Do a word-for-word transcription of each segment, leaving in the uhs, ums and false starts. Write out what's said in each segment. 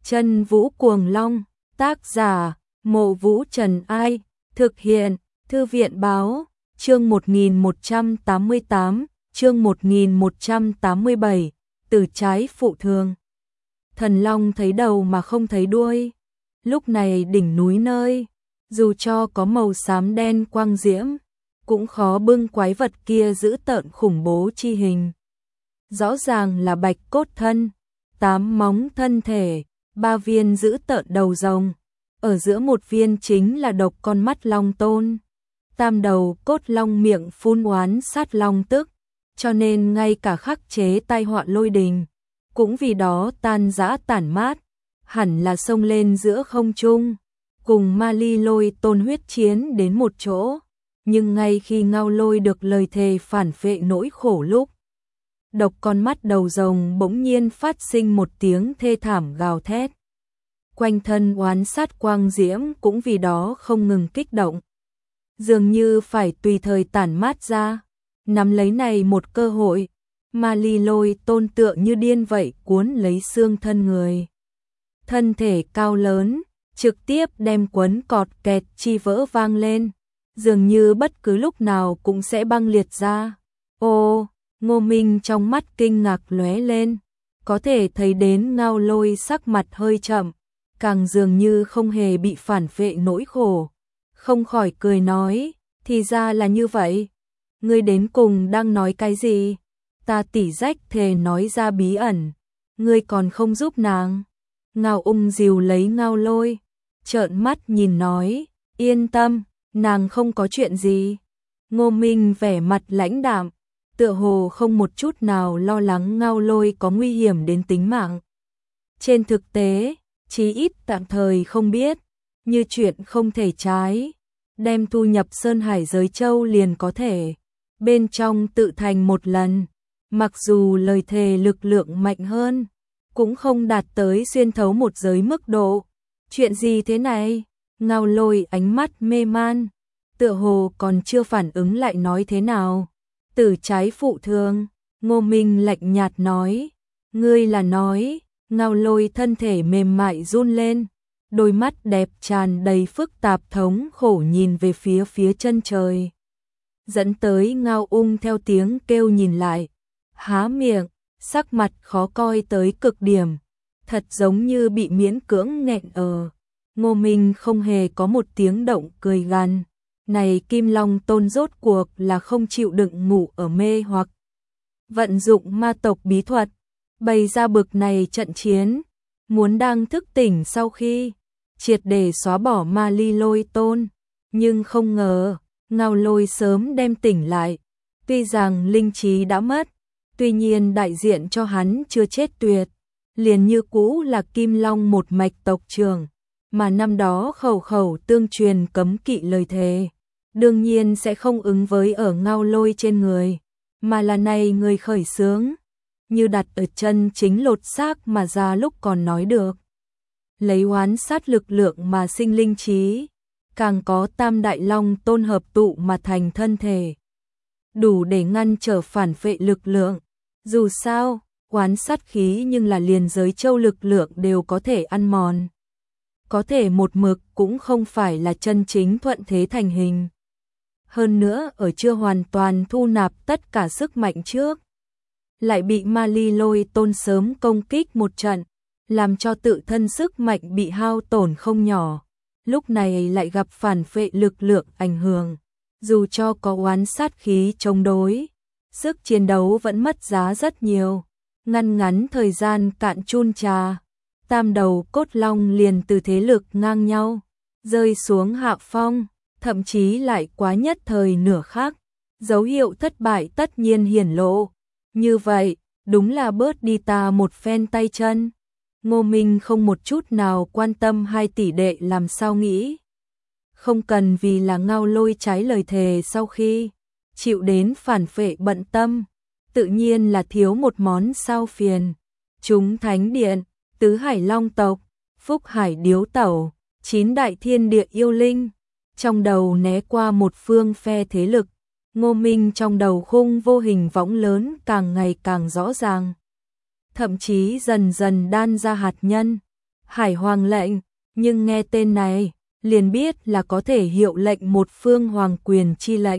Chân Vũ Cuồng Long, tác giả, Mộ Vũ Trần Ai, thực hiện, Thư viện Báo, chương một nghìn một trăm tám mươi tám, chương một nghìn một trăm tám mươi bảy, từ trái phụ thường. Thần Long thấy đầu mà không thấy đuôi. Lúc này đỉnh núi nơi, dù cho có màu xám đen quang diễm, cũng khó bưng quái vật kia dữ tợn khủng bố chi hình. Rõ ràng là bạch cốt thân, tám móng thân thể, ba viên dữ tợn đầu rồng, ở giữa một viên chính là độc con mắt long tôn. Tam đầu cốt long miệng phun oán sát long tức, cho nên ngay cả khắc chế tai họa lôi đình, cũng vì đó tan rã tản mát, hẳn là xông lên giữa không trung, cùng ma ly lôi tôn huyết chiến đến một chỗ. Nhưng ngay khi Ngao Lôi được lời thề phản phệ nỗi khổ lúc, độc con mắt đầu rồng bỗng nhiên phát sinh một tiếng thê thảm gào thét. Quanh thân oán sát quang diễm cũng vì đó không ngừng kích động, dường như phải tùy thời tản mát ra. Nắm lấy này một cơ hội, ma ly lôi tôn tựa như điên vậy cuốn lấy xương thân người. Thân thể cao lớn, trực tiếp đem quấn cọt kẹt chi vỡ vang lên, dường như bất cứ lúc nào cũng sẽ băng liệt ra. Ô, Ngô Minh trong mắt kinh ngạc lóe lên, có thể thấy đến Ngao Lôi sắc mặt hơi chậm, càng dường như không hề bị phản phệ nỗi khổ. Không khỏi cười nói, thì ra là như vậy. Ngươi đến cùng đang nói cái gì? Ta tỉ rách thề nói ra bí ẩn, ngươi còn không giúp nàng. Ngao Ung dìu lấy Ngao Lôi, trợn mắt nhìn nói, yên tâm, nàng không có chuyện gì. Ngô Minh vẻ mặt lãnh đạm, tựa hồ không một chút nào lo lắng Ngao Lôi có nguy hiểm đến tính mạng. Trên thực tế, chí ít tạm thời không biết, như chuyện không thể trái, đem thu nhập Sơn Hải giới châu liền có thể bên trong tự thành một lần, mặc dù lời thề lực lượng mạnh hơn, cũng không đạt tới xuyên thấu một giới mức độ. Chuyện gì thế này? Ngao Lôi ánh mắt mê man, tựa hồ còn chưa phản ứng lại nói thế nào. Từ trái phụ thương, Ngô Minh lạnh nhạt nói, ngươi là nói. Ngao Lôi thân thể mềm mại run lên, đôi mắt đẹp tràn đầy phức tạp thống khổ nhìn về phía phía chân trời. Dẫn tới Ngao Ung theo tiếng kêu nhìn lại, há miệng, sắc mặt khó coi tới cực điểm, thật giống như bị miễn cưỡng nghẹn ở. Ngô Minh không hề có một tiếng động cười gằn, này Kim Long tôn rốt cuộc là không chịu đựng ngủ ở mê hoặc vận dụng ma tộc bí thuật, bày ra bực này trận chiến, muốn đang thức tỉnh sau khi triệt để xóa bỏ ma ly lôi tôn. Nhưng không ngờ, Ngao Lôi sớm đem tỉnh lại, tuy rằng linh trí đã mất, tuy nhiên đại diện cho hắn chưa chết tuyệt, liền như cũ là Kim Long một mạch tộc trưởng, mà năm đó khẩu khẩu tương truyền cấm kỵ lời thề, đương nhiên sẽ không ứng với ở Ngao Lôi trên người, mà là này người khởi xướng, như đặt ở chân chính lột xác mà ra lúc còn nói được. Lấy oán sát lực lượng mà sinh linh trí, càng có tam đại long tôn hợp tụ mà thành thân thể, đủ để ngăn trở phản phệ lực lượng. Dù sao, oán sát khí nhưng là liền giới châu lực lượng đều có thể ăn mòn. Có thể một mực cũng không phải là chân chính thuận thế thành hình. Hơn nữa ở chưa hoàn toàn thu nạp tất cả sức mạnh trước, lại bị ma ly lôi tôn sớm công kích một trận, làm cho tự thân sức mạnh bị hao tổn không nhỏ. Lúc này lại gặp phản phệ lực lượng ảnh hưởng, dù cho có oán sát khí chống đối, sức chiến đấu vẫn mất giá rất nhiều. Ngăn ngắn thời gian cạn chun trà, tam đầu cốt long liền từ thế lực ngang nhau, rơi xuống hạ phong, thậm chí lại quá nhất thời nửa khắc, dấu hiệu thất bại tất nhiên hiển lộ. Như vậy, đúng là bớt đi ta một phen tay chân. Ngô Minh không một chút nào quan tâm hai tỷ đệ làm sao nghĩ. Không cần vì là Ngao Lôi trái lời thề sau khi chịu đến phản phệ bận tâm, tự nhiên là thiếu một món sao phiền. Chúng Thánh Điện, Tứ Hải Long tộc, Phúc Hải Điếu Tẩu, chín đại thiên địa yêu linh, trong đầu né qua một phương phe thế lực. Ngô Minh trong đầu khung vô hình võng lớn càng ngày càng rõ ràng, thậm chí dần dần đan ra hạt nhân. Hải Hoàng lệnh, nhưng nghe tên này, liền biết là có thể hiệu lệnh một phương hoàng quyền chi lệnh.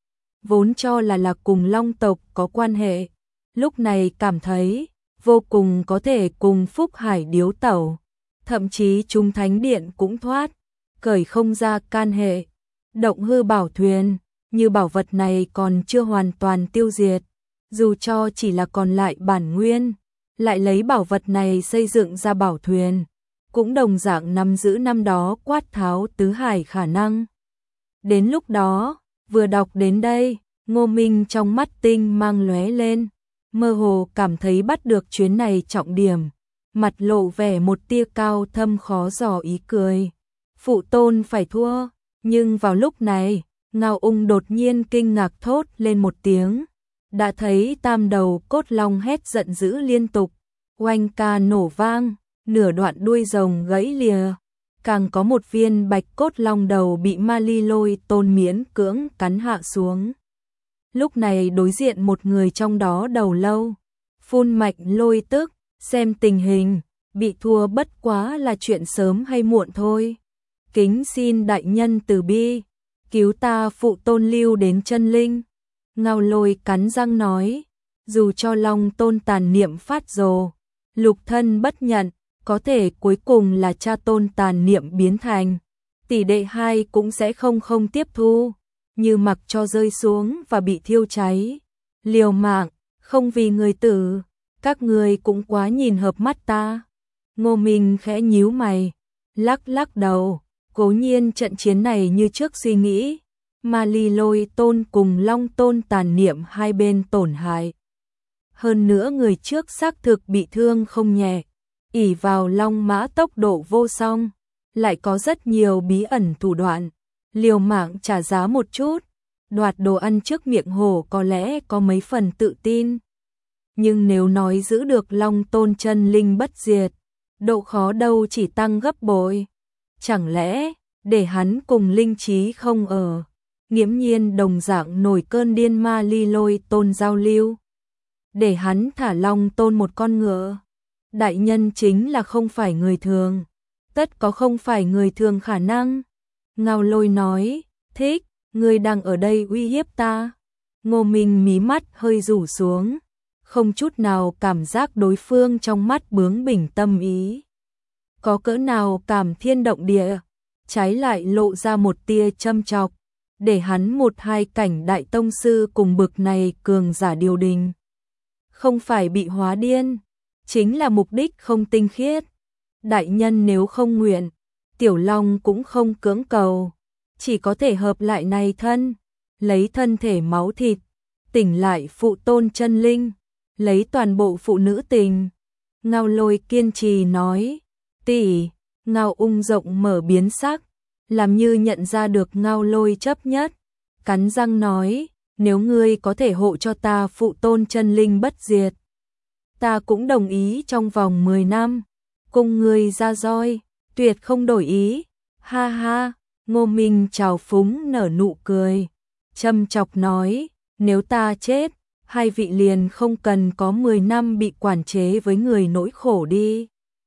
Vốn cho là là cùng Long tộc có quan hệ, lúc này cảm thấy vô cùng có thể cùng Phúc Hải điếu tẩu, thậm chí Trung Thánh Điện cũng thoát, cởi không ra can hệ. Động hư bảo thuyền, như bảo vật này còn chưa hoàn toàn tiêu diệt, dù cho chỉ là còn lại bản nguyên, lại lấy bảo vật này xây dựng ra bảo thuyền, cũng đồng dạng nắm giữ năm đó quát tháo tứ hải khả năng. Đến lúc đó, vừa đọc đến đây, Ngô Minh trong mắt tinh mang lóe lên, mơ hồ cảm thấy bắt được chuyến này trọng điểm, mặt lộ vẻ một tia cao thâm khó dò ý cười. Phụ tôn phải thua, nhưng vào lúc này, Ngao Ung đột nhiên kinh ngạc thốt lên một tiếng, đã thấy tam đầu cốt long hét giận dữ liên tục, oanh ca nổ vang, nửa đoạn đuôi rồng gãy lìa, càng có một viên bạch cốt long đầu bị Ma Ly Lôi Tôn miễn cưỡng cắn hạ xuống. Lúc này đối diện một người trong đó đầu lâu, phun mạch lôi tức, xem tình hình, bị thua bất quá là chuyện sớm hay muộn thôi. Kính xin đại nhân từ bi, cứu ta phụ tôn lưu đến chân linh. Ngao Lôi cắn răng nói, dù cho Long Tôn tàn niệm phát rồ, lục thân bất nhận, có thể cuối cùng là cha tôn tàn niệm biến thành, tỷ đệ hai cũng sẽ không không tiếp thu, như mặc cho rơi xuống và bị thiêu cháy. Liều mạng, không vì người tử, các người cũng quá nhìn hợp mắt ta. Ngô Minh khẽ nhíu mày, lắc lắc đầu, cố nhiên trận chiến này như trước suy nghĩ, Ma Ly Lôi Tôn cùng Long Tôn tàn niệm hai bên tổn hại. Hơn nữa người trước xác thực bị thương không nhẹ, ỷ vào long mã tốc độ vô song, lại có rất nhiều bí ẩn thủ đoạn, liều mạng trả giá một chút, đoạt đồ ăn trước miệng hổ có lẽ có mấy phần tự tin. Nhưng nếu nói giữ được Long Tôn chân linh bất diệt, độ khó đâu chỉ tăng gấp bội. Chẳng lẽ, để hắn cùng linh trí không ở, nghiễm nhiên đồng dạng nổi cơn điên Ma Ly Lôi Tôn giao lưu, để hắn thả Long Tôn một con ngựa. Đại nhân chính là không phải người thường, tất có không phải người thường khả năng. Ngao Lôi nói, thích, ngươi đang ở đây uy hiếp ta. Ngô Minh mí mắt hơi rủ xuống, không chút nào cảm giác đối phương trong mắt bướng bỉnh tâm ý. Có cỡ nào cảm thiên động địa, trái lại lộ ra một tia châm chọc, để hắn một hai cảnh đại tông sư cùng bực này cường giả điều đình. Không phải bị hóa điên, chính là mục đích không tinh khiết. Đại nhân nếu không nguyện, Tiểu Long cũng không cưỡng cầu, chỉ có thể hợp lại này thân, lấy thân thể máu thịt, tỉnh lại phụ tôn chân linh, lấy toàn bộ phụ nữ tình. Ngao Lôi kiên trì nói, tỷ. Ngao Ung rộng mở biến sắc, làm như nhận ra được Ngao Lôi chấp nhất, cắn răng nói, nếu ngươi có thể hộ cho ta phụ tôn chân linh bất diệt, ta cũng đồng ý trong vòng mười năm, cùng ngươi ra roi, tuyệt không đổi ý. Ha ha, Ngô Minh trào phúng nở nụ cười, châm chọc nói, nếu ta chết, hai vị liền không cần có mười năm bị quản chế với người nỗi khổ đi.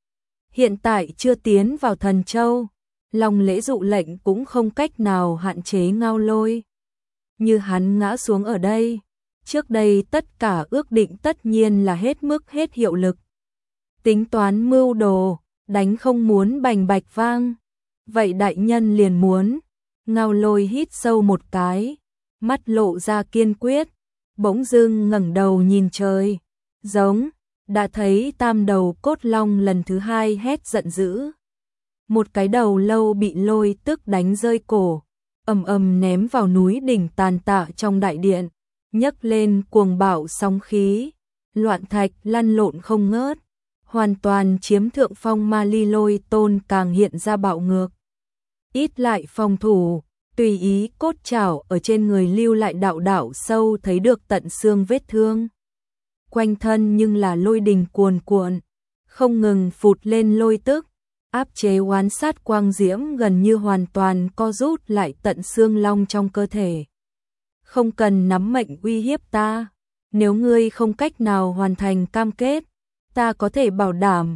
Hiện tại chưa tiến vào Thần Châu, Long lễ dụ lệnh cũng không cách nào hạn chế Ngao Lôi. Như hắn ngã xuống ở đây, trước đây tất cả ước định tất nhiên là hết mức hết hiệu lực. Tính toán mưu đồ, đánh không muốn bành bạch vang. Vậy đại nhân liền muốn. Ngao Lôi hít sâu một cái, mắt lộ ra kiên quyết, bỗng dưng ngẩng đầu nhìn trời, giống, đã thấy tam đầu cốt long lần thứ hai hét giận dữ. Một cái đầu lâu bị lôi tức đánh rơi cổ, ầm ầm ném vào núi đỉnh tàn tạ trong đại điện, nhấc lên cuồng bạo sóng khí, loạn thạch lăn lộn không ngớt, hoàn toàn chiếm thượng phong. Ma Ly Lôi Tôn càng hiện ra bạo ngược, ít lại phòng thủ, tùy ý cốt chảo ở trên người lưu lại đạo đạo sâu thấy được tận xương vết thương. Quanh thân nhưng là lôi đình cuồn cuộn, không ngừng phụt lên lôi tức, áp chế oán sát quang diễm gần như hoàn toàn co rút lại tận xương long trong cơ thể. Không cần nắm mệnh uy hiếp ta, nếu ngươi không cách nào hoàn thành cam kết, ta có thể bảo đảm,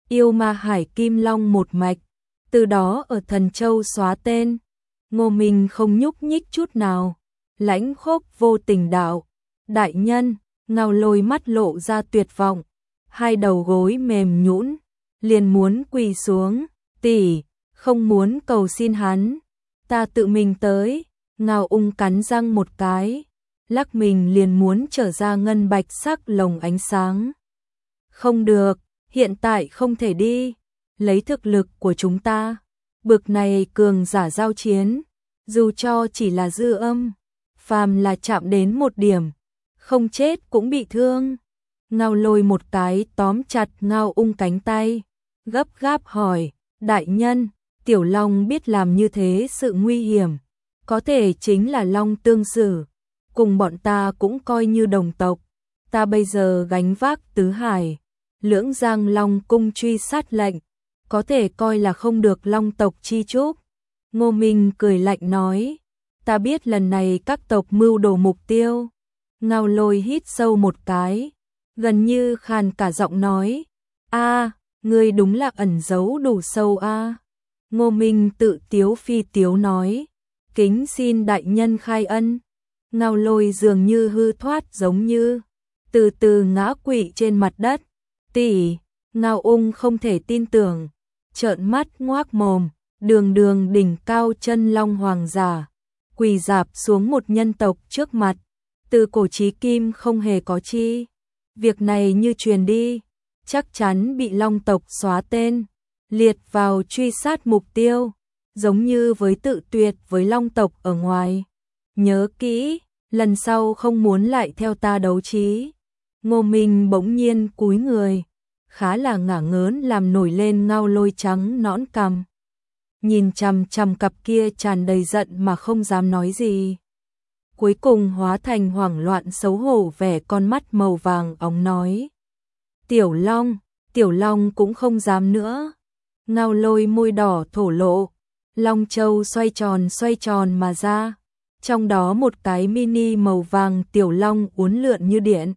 yêu ma hải kim long một mạch, từ đó ở Thần Châu xóa tên. Ngô Minh không nhúc nhích chút nào, lãnh khốc vô tình đạo, đại nhân, Ngao Lôi mắt lộ ra tuyệt vọng, hai đầu gối mềm nhũn, liền muốn quỳ xuống, tỷ, không muốn cầu xin hắn, ta tự mình tới. Ngao Ung cắn răng một cái, lắc mình liền muốn trở ra ngân bạch sắc lồng ánh sáng. Không được, hiện tại không thể đi, lấy thực lực của chúng ta, bực này cường giả giao chiến, dù cho chỉ là dư âm, phàm là chạm đến một điểm, không chết cũng bị thương. Ngao Lôi một cái tóm chặt Ngao Ung cánh tay, gấp gáp hỏi, đại nhân, Tiểu Long biết làm như thế sự nguy hiểm, có thể chính là Long tương sử, cùng bọn ta cũng coi như đồng tộc, ta bây giờ gánh vác tứ hải, lưỡng giang Long cung truy sát lệnh, có thể coi là không được Long tộc chi chúc. Ngô Minh cười lạnh nói, ta biết lần này các tộc mưu đồ mục tiêu. Ngao Lôi hít sâu một cái, gần như khàn cả giọng nói, a, ngươi đúng là ẩn giấu đủ sâu a. Ngô Minh tự tiếu phi tiếu nói, kính xin đại nhân khai ân. Ngao Lôi dường như hư thoát giống như, từ từ ngã quỵ trên mặt đất. Tỷ, Ngao Ung không thể tin tưởng, trợn mắt ngoác mồm, đường đường đỉnh cao chân long hoàng giả, quỳ rạp xuống một nhân tộc trước mặt, từ cổ chí kim không hề có chi. Việc này như truyền đi, chắc chắn bị Long tộc xóa tên, liệt vào truy sát mục tiêu, giống như với tự tuyệt với Long tộc ở ngoài. Nhớ kỹ, lần sau không muốn lại theo ta đấu trí. Ngô Minh bỗng nhiên cúi người, khá là ngả ngớn làm nổi lên Ngao Lôi trắng nõn cằm. Nhìn chằm chằm cặp kia tràn đầy giận mà không dám nói gì. Cuối cùng hóa thành hoảng loạn xấu hổ vẻ con mắt màu vàng óng nói. Tiểu Long, Tiểu Long cũng không dám nữa. Ngao Lôi môi đỏ thổ lộ, Long Châu xoay tròn xoay tròn mà ra. Trong đó một cái mini màu vàng Tiểu Long uốn lượn như điện,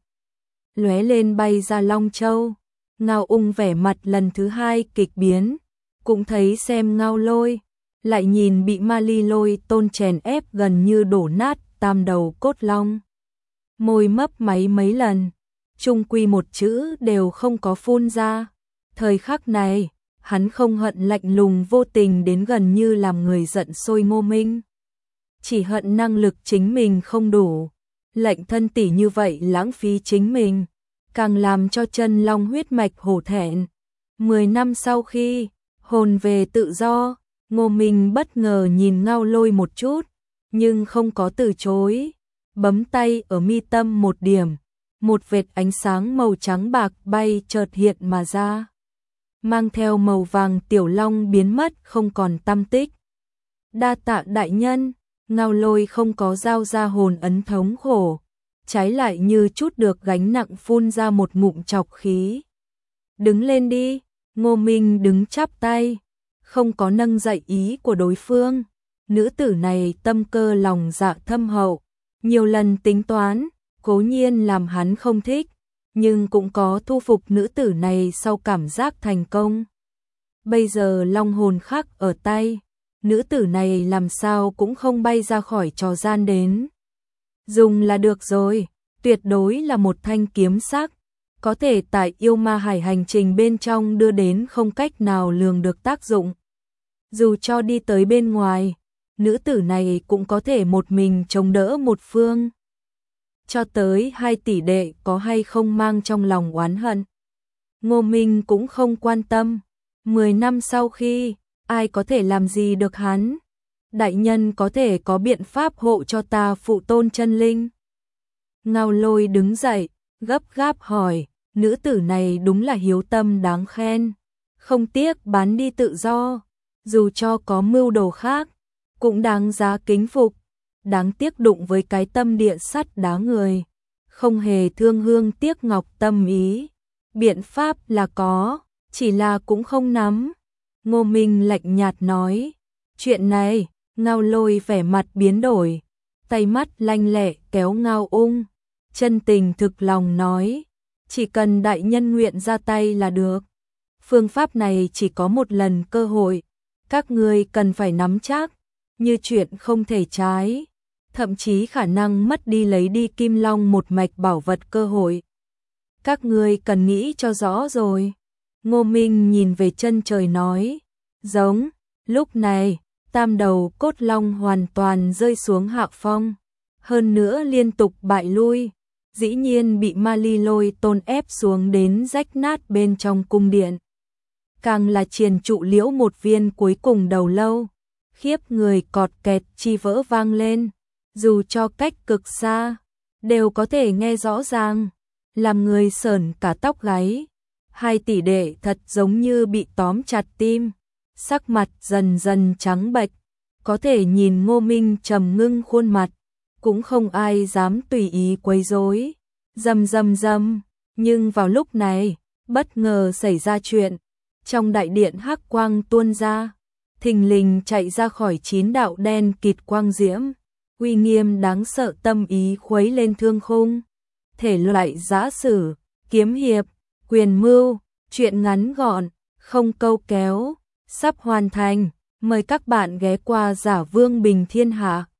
lóe lên bay ra Long Châu. Ngao Ung vẻ mặt lần thứ hai kịch biến, cũng thấy xem Ngao Lôi, lại nhìn bị Ma Ly Lôi tôn chèn ép gần như đổ nát tam đầu cốt long. Môi mấp máy mấy lần, chung quy một chữ đều không có phun ra. Thời khắc này, hắn không hận lạnh lùng vô tình đến gần như làm người giận sôi Ngô Minh. Chỉ hận năng lực chính mình không đủ, lệnh thân tỷ như vậy lãng phí chính mình, càng làm cho chân long huyết mạch hổ thẹn. Mười năm sau khi hồn về tự do, Ngô Minh bất ngờ nhìn Ngao Lôi một chút, nhưng không có từ chối, bấm tay ở mi tâm một điểm, một vệt ánh sáng màu trắng bạc bay chợt hiện mà ra, mang theo màu vàng Tiểu Long biến mất không còn tăm tích. Đa tạ đại nhân. Ngao Lôi không có giao ra hồn ấn thống khổ, trái lại như chút được gánh nặng phun ra một ngụm trọc khí. Đứng lên đi. Ngô Minh đứng chắp tay, không có nâng dậy ý của đối phương. Nữ tử này tâm cơ lòng dạ thâm hậu, nhiều lần tính toán, cố nhiên làm hắn không thích, nhưng cũng có thu phục nữ tử này sau cảm giác thành công. Bây giờ long hồn khắc ở tay, nữ tử này làm sao cũng không bay ra khỏi trò gian đến. Dùng là được rồi, tuyệt đối là một thanh kiếm sắc, có thể tại yêu ma hải hành trình bên trong đưa đến không cách nào lường được tác dụng. Dù cho đi tới bên ngoài, nữ tử này cũng có thể một mình chống đỡ một phương. Cho tới hai tỷ đệ có hay không mang trong lòng oán hận, Ngô Minh cũng không quan tâm. Mười năm sau khi, ai có thể làm gì được hắn? Đại nhân có thể có biện pháp hộ cho ta phụ tôn chân linh. Ngao Lôi đứng dậy, gấp gáp hỏi, nữ tử này đúng là hiếu tâm đáng khen, không tiếc bán đi tự do, dù cho có mưu đồ khác, cũng đáng giá kính phục. Đáng tiếc đụng với cái tâm địa sắt đá người, không hề thương hương tiếc ngọc tâm ý. Biện pháp là có, chỉ là cũng không nắm. Ngô Minh lạnh nhạt nói, chuyện này. Ngao Lôi vẻ mặt biến đổi, tay mắt lanh lẹ kéo Ngao Ung, chân tình thực lòng nói, chỉ cần đại nhân nguyện ra tay là được. Phương pháp này chỉ có một lần cơ hội, các ngươi cần phải nắm chắc, như chuyện không thể trái, thậm chí khả năng mất đi lấy đi Kim Long một mạch bảo vật cơ hội. Các ngươi cần nghĩ cho rõ rồi. Ngô Minh nhìn về chân trời nói, giống, lúc này, tam đầu cốt long hoàn toàn rơi xuống hạ phong, hơn nữa liên tục bại lui, dĩ nhiên bị Ma Ly Lôi Tôn ép xuống đến rách nát bên trong cung điện. Càng là triền trụ liễu một viên cuối cùng đầu lâu, khiếp người cọt kẹt chi vỡ vang lên, dù cho cách cực xa, đều có thể nghe rõ ràng, làm người sởn cả tóc gáy. Hai tỷ đệ thật giống như bị tóm chặt tim, sắc mặt dần dần trắng bệch, có thể nhìn Ngô Minh trầm ngưng khuôn mặt, cũng không ai dám tùy ý quấy rối. Rầm rầm rầm, nhưng vào lúc này, bất ngờ xảy ra chuyện, trong đại điện hắc quang tuôn ra, thình lình chạy ra khỏi chín đạo đen kịt quang diễm, uy nghiêm đáng sợ tâm ý khuấy lên thương khung. Thể loại giã sử, kiếm hiệp, quyền mưu, chuyện ngắn gọn, không câu kéo, sắp hoàn thành, mời các bạn ghé qua Giả Vương Bình Thiên Hạ.